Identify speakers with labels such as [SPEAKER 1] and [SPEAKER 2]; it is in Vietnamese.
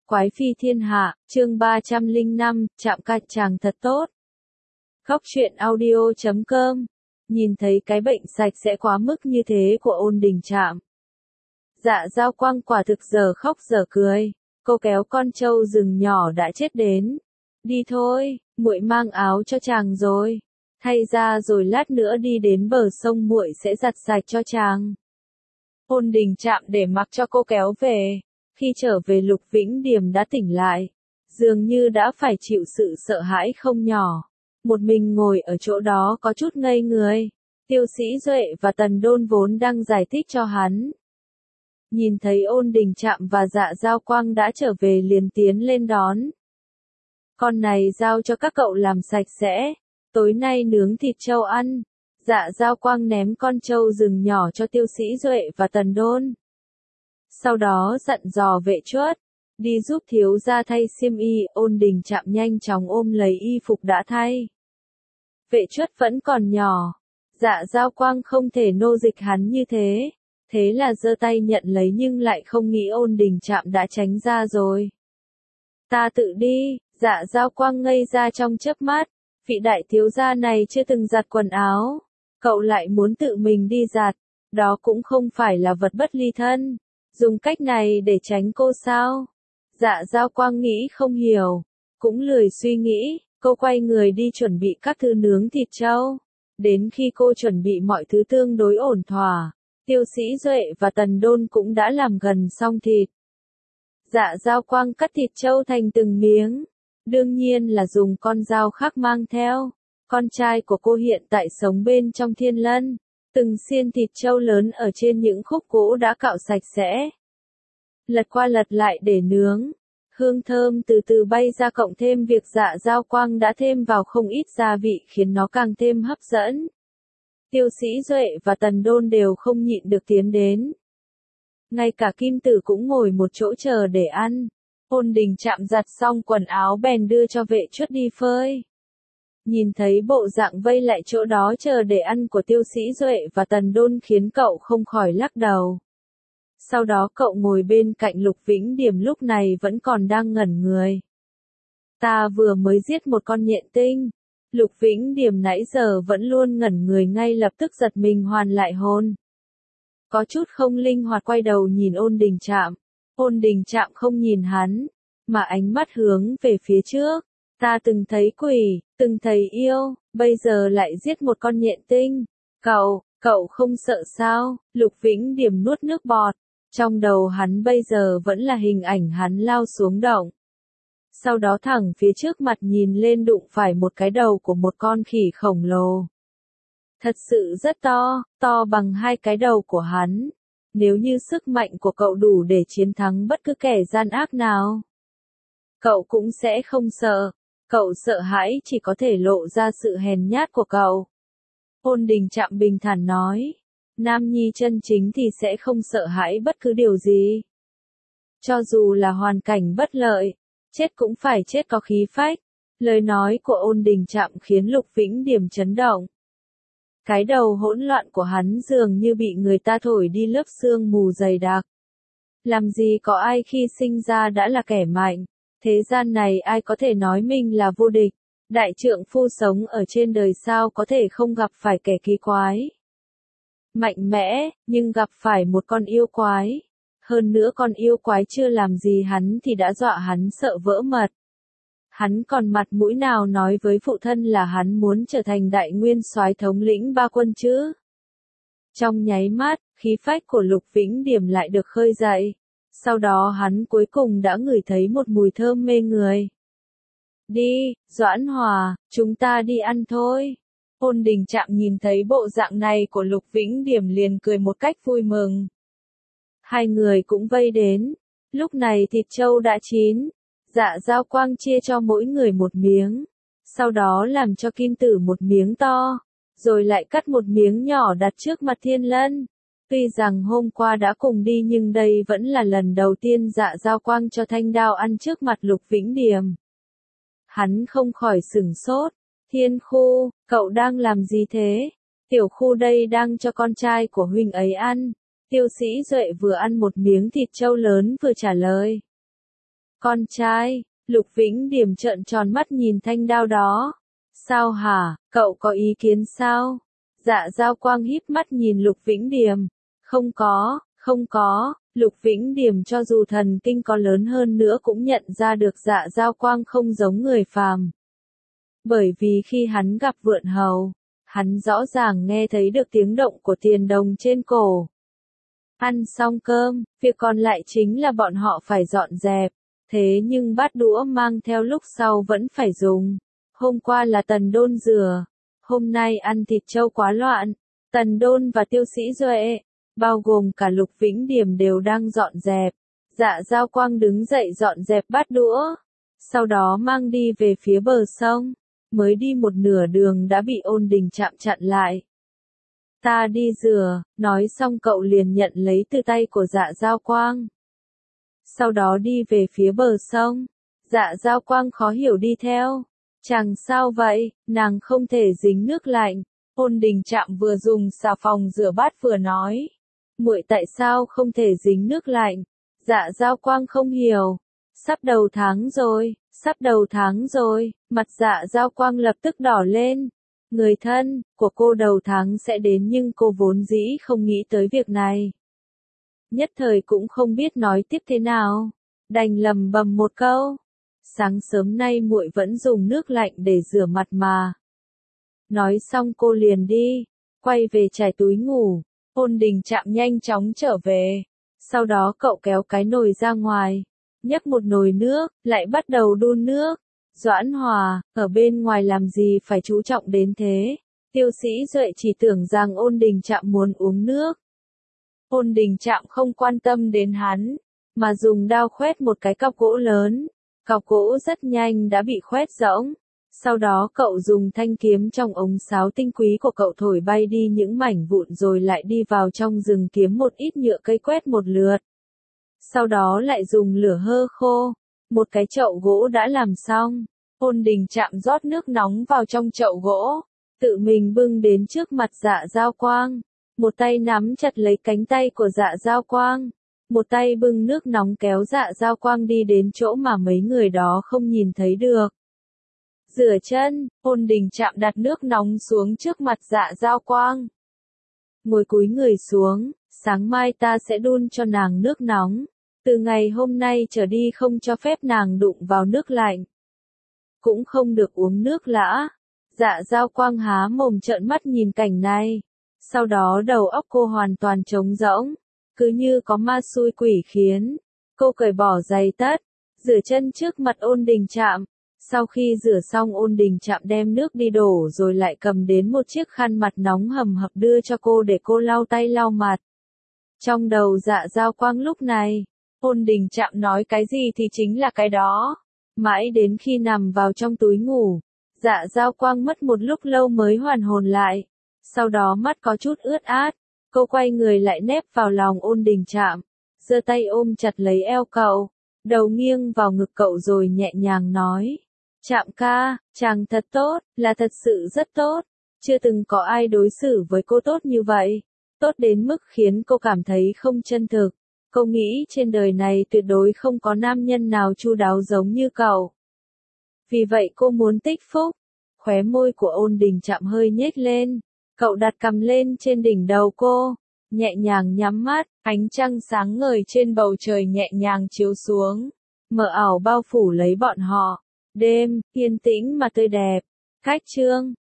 [SPEAKER 1] Quái phi thiên hạ, chương 305, chạm ca chàng thật tốt. Góc truyện audio.com. Nhìn thấy cái bệnh sạch sẽ quá mức như thế của Ôn Đình Trạm. Dạ Dao Quang quả thực giờ khóc giờ cười, cô kéo con trâu rừng nhỏ đã chết đến. Đi thôi, muội mang áo cho chàng rồi. Thay ra rồi lát nữa đi đến bờ sông muội sẽ giặt sạch cho chàng. Ôn Đình Trạm để mặc cho cô kéo về. Khi trở về Lục Vĩnh Điềm đã tỉnh lại, dường như đã phải chịu sự sợ hãi không nhỏ. Một mình ngồi ở chỗ đó có chút ngây người. Tiêu Sĩ Duệ và Tần Đôn vốn đang giải thích cho hắn. Nhìn thấy Ôn Đình Trạm và Dạ Dao Quang đã trở về liền tiến lên đón. Con này giao cho các cậu làm sạch sẽ, tối nay nướng thịt trâu ăn. Dạ Dao Quang ném con trâu rừng nhỏ cho Tiêu Sĩ Duệ và Tần Đôn. Sau đó dặn dò Vệ Chuất, đi giúp thiếu gia thay xiêm y. Ôn Đình Trạm nhanh chóng ôm lấy y phục đã thay. Vệ Chuất vẫn còn nhỏ, Dạ Dao Quang không thể nô dịch hắn như thế. Thế là giơ tay nhận lấy nhưng lại không nghĩ Ôn Đình Trạm đã tránh ra rồi. Ta tự đi. Dạ Dao Quang ngây ra trong chớp mắt. Vị đại thiếu gia này chưa từng giặt quần áo, cậu lại muốn tự mình đi giặt, đó cũng không phải là vật bất ly thân. Dùng cách này để tránh cô sao? Dạ Dao Quang nghĩ không hiểu, cũng lười suy nghĩ, cô quay người đi chuẩn bị các thứ nướng thịt trâu. Đến khi cô chuẩn bị mọi thứ tương đối ổn thỏa, Tiêu Sĩ Duệ và Tần Đôn cũng đã làm gần xong thịt. Dạ Dao Quang cắt thịt trâu thành từng miếng, đương nhiên là dùng con dao khác mang theo. Con trai của cô hiện tại sống bên trong Thiên Lân. Từng xiên thịt trâu lớn ở trên những khúc gỗ đã cạo sạch sẽ. Lật qua lật lại để nướng. Hương thơm từ từ bay ra cộng thêm việc Dạ Dao Quang đã thêm vào không ít gia vị khiến nó càng thêm hấp dẫn. Tiêu Sĩ Duệ và Tần Đôn đều không nhịn được tiến đến. Ngay cả Kim Tử cũng ngồi một chỗ chờ để ăn. Ôn Đình Trạm giặt xong quần áo bèn đưa cho Vệ Chuất đi phơi. Nhìn thấy bộ dạng vây lại chỗ đó chờ để ăn của Tiêu Sĩ Duệ và Tần Đôn khiến cậu không khỏi lắc đầu. Sau đó cậu ngồi bên cạnh Lục Vĩnh Điềm lúc này vẫn còn đang ngẩn người. Ta vừa mới giết một con nhện tinh. Lục Vĩnh Điềm nãy giờ vẫn luôn ngẩn người ngay lập tức giật mình hoàn lại hồn. Có chút không linh hoạt quay đầu nhìn Ôn Đình Trạm. Ôn Đình Trạm không nhìn hắn, mà ánh mắt hướng về phía trước. Ta từng thấy quỷ, từng thấy yêu, bây giờ lại giết một con nhện tinh. Cậu không sợ sao? Lục Vĩnh Điềm nuốt nước bọt. Trong đầu hắn bây giờ vẫn là hình ảnh hắn lao xuống động. Sau đó thẳng phía trước mặt nhìn lên đụng phải một cái đầu của một con khỉ khổng lồ. Thật sự rất to, to bằng hai cái đầu của hắn. Nếu như sức mạnh của cậu đủ để chiến thắng bất cứ kẻ gian ác nào, cậu cũng sẽ không sợ. Cậu sợ hãi chỉ có thể lộ ra sự hèn nhát của cậu. Ôn Đình Trạm bình thản nói. Nam nhi chân chính thì sẽ không sợ hãi bất cứ điều gì. Cho dù là hoàn cảnh bất lợi, chết cũng phải chết có khí phách. Lời nói của Ôn Đình Trạm khiến Lục Vĩnh Điềm chấn động. Cái đầu hỗn loạn của hắn dường như bị người ta thổi đi lớp sương mù dày đặc. Làm gì có ai khi sinh ra đã là kẻ mạnh. Thế gian này ai có thể nói mình là vô địch. Đại trượng phu sống ở trên đời sao có thể không gặp phải kẻ kỳ quái. Mạnh mẽ, nhưng gặp phải một con yêu quái. Hơn nữa con yêu quái chưa làm gì hắn thì đã dọa hắn sợ vỡ mật. Hắn còn mặt mũi nào nói với phụ thân là hắn muốn trở thành đại nguyên soái thống lĩnh ba quân chứ? Trong nháy mắt, khí phách của Lục Vĩnh Điềm lại được khơi dậy. Sau đó hắn cuối cùng đã ngửi thấy một mùi thơm mê người. Đi, Doãn Hòa, chúng ta đi ăn thôi. Ôn Đình Trạm nhìn thấy bộ dạng này của Lục Vĩnh Điềm liền cười một cách vui mừng. Hai người cũng vây đến. Lúc này thịt trâu đã chín. Dạ Dao Quang chia cho mỗi người một miếng. Sau đó làm cho Kim Tử một miếng to. Rồi lại cắt một miếng nhỏ đặt trước mặt Thiên Lân. Tuy rằng hôm qua đã cùng đi nhưng đây vẫn là lần đầu tiên Dạ Dao Quang cho thanh đao ăn trước mặt Lục Vĩnh Điềm. Hắn không khỏi sửng sốt. Thiên Khu, cậu đang làm gì thế? Tiểu Khu đây đang cho con trai của huynh ấy ăn. Tiêu Sĩ Duệ vừa ăn một miếng thịt trâu lớn vừa trả lời. Con trai, Lục Vĩnh Điểm trợn tròn mắt nhìn thanh đao đó. Sao hả, cậu có ý kiến sao? Dạ Giao Quang híp mắt nhìn Lục Vĩnh Điểm. Không có, Lục Vĩnh Điểm cho dù thần kinh có lớn hơn nữa cũng nhận ra được Dạ Giao Quang không giống người phàm. Bởi vì khi hắn gặp Vượn Hầu, hắn rõ ràng nghe thấy được tiếng động của tiền đồng trên cổ. Ăn xong cơm, việc còn lại chính là bọn họ phải dọn dẹp. Thế nhưng bát đũa mang theo lúc sau vẫn phải dùng. Hôm qua là Tần Đôn rửa, hôm nay ăn thịt trâu quá loạn. Tần Đôn và Tiêu Sĩ Duệ, bao gồm cả Lục Vĩnh Điểm đều đang dọn dẹp. Dạ Giao Quang đứng dậy dọn dẹp bát đũa, sau đó mang đi về phía bờ sông. Mới đi một nửa đường đã bị Ôn Đình Trạm chặn lại. Ta đi rửa, nói xong cậu liền nhận lấy từ tay của Dạ Giao Quang. Sau đó đi về phía bờ sông. Dạ Giao Quang khó hiểu đi theo. Chàng sao vậy, nàng không thể dính nước lạnh. Ôn Đình Trạm vừa dùng xà phòng rửa bát vừa nói. Muội tại sao không thể dính nước lạnh? Dạ Giao Quang không hiểu. Sắp đầu tháng rồi, mặt Dạ Giao Quang lập tức đỏ lên. Người thân của cô đầu tháng sẽ đến nhưng cô vốn dĩ không nghĩ tới việc này. Nhất thời cũng không biết nói tiếp thế nào, đành lầm bầm một câu. Sáng sớm nay muội vẫn dùng nước lạnh để rửa mặt mà. Nói xong cô liền đi, quay về trải túi ngủ. Ôn Đình Trạm nhanh chóng trở về. Sau đó cậu kéo cái nồi ra ngoài, nhấc một nồi nước, lại bắt đầu đun nước. Doãn Hòa, ở bên ngoài làm gì phải chú trọng đến thế? Tiêu Sĩ Duệ chỉ tưởng rằng Ôn Đình Trạm muốn uống nước. Ôn Đình Trạm không quan tâm đến hắn, mà dùng đao khoét một cái cọc gỗ lớn. Cọc gỗ rất nhanh đã bị khoét rỗng. Sau đó cậu dùng thanh kiếm trong ống sáo tinh quý của cậu thổi bay đi những mảnh vụn rồi lại đi vào trong rừng kiếm một ít nhựa cây quét một lượt. Sau đó lại dùng lửa hơ khô. Một cái chậu gỗ đã làm xong. Ôn Đình Trạm rót nước nóng vào trong chậu gỗ, tự mình bưng đến trước mặt Dạ Giao Quang. Một tay nắm chặt lấy cánh tay của Dạ Giao Quang, một tay bưng nước nóng kéo Dạ Giao Quang đi đến chỗ mà mấy người đó không nhìn thấy được. Rửa chân, Ôn Đình Trạm đặt nước nóng xuống trước mặt Dạ Giao Quang. Ngồi cúi người xuống, sáng mai ta sẽ đun cho nàng nước nóng. Từ ngày hôm nay trở đi không cho phép nàng đụng vào nước lạnh. Cũng không được uống nước lã. Dạ Giao Quang há mồm trợn mắt nhìn cảnh này. Sau đó đầu óc cô hoàn toàn trống rỗng. Cứ như có ma xui quỷ khiến. Cô cởi bỏ giày tất, rửa chân trước mặt Ôn Đình Trạm. Sau khi rửa xong Ôn Đình Trạm đem nước đi đổ rồi lại cầm đến một chiếc khăn mặt nóng hầm hập đưa cho cô để cô lau tay lau mặt. Trong đầu Dạ Giao Quang lúc này, Ôn Đình Trạm nói cái gì thì chính là cái đó. Mãi đến khi nằm vào trong túi ngủ, Dạ Giao Quang mất một lúc lâu mới hoàn hồn lại. Sau đó mắt có chút ướt át, cô quay người lại nép vào lòng Ôn Đình Trạm, giơ tay ôm chặt lấy eo cậu, đầu nghiêng vào ngực cậu rồi nhẹ nhàng nói. Trạm ca, chàng thật tốt, là thật sự rất tốt. Chưa từng có ai đối xử với cô tốt như vậy. Tốt đến mức khiến cô cảm thấy không chân thực. Cô nghĩ trên đời này tuyệt đối không có nam nhân nào chu đáo giống như cậu. Vì vậy cô muốn tích phúc. Khóe môi của Ôn Đình Trạm hơi nhếch lên. Cậu đặt cằm lên trên đỉnh đầu cô, nhẹ nhàng nhắm mắt, ánh trăng sáng ngời trên bầu trời nhẹ nhàng chiếu xuống, mờ ảo bao phủ lấy bọn họ. Đêm, yên tĩnh mà tươi đẹp. Khách chương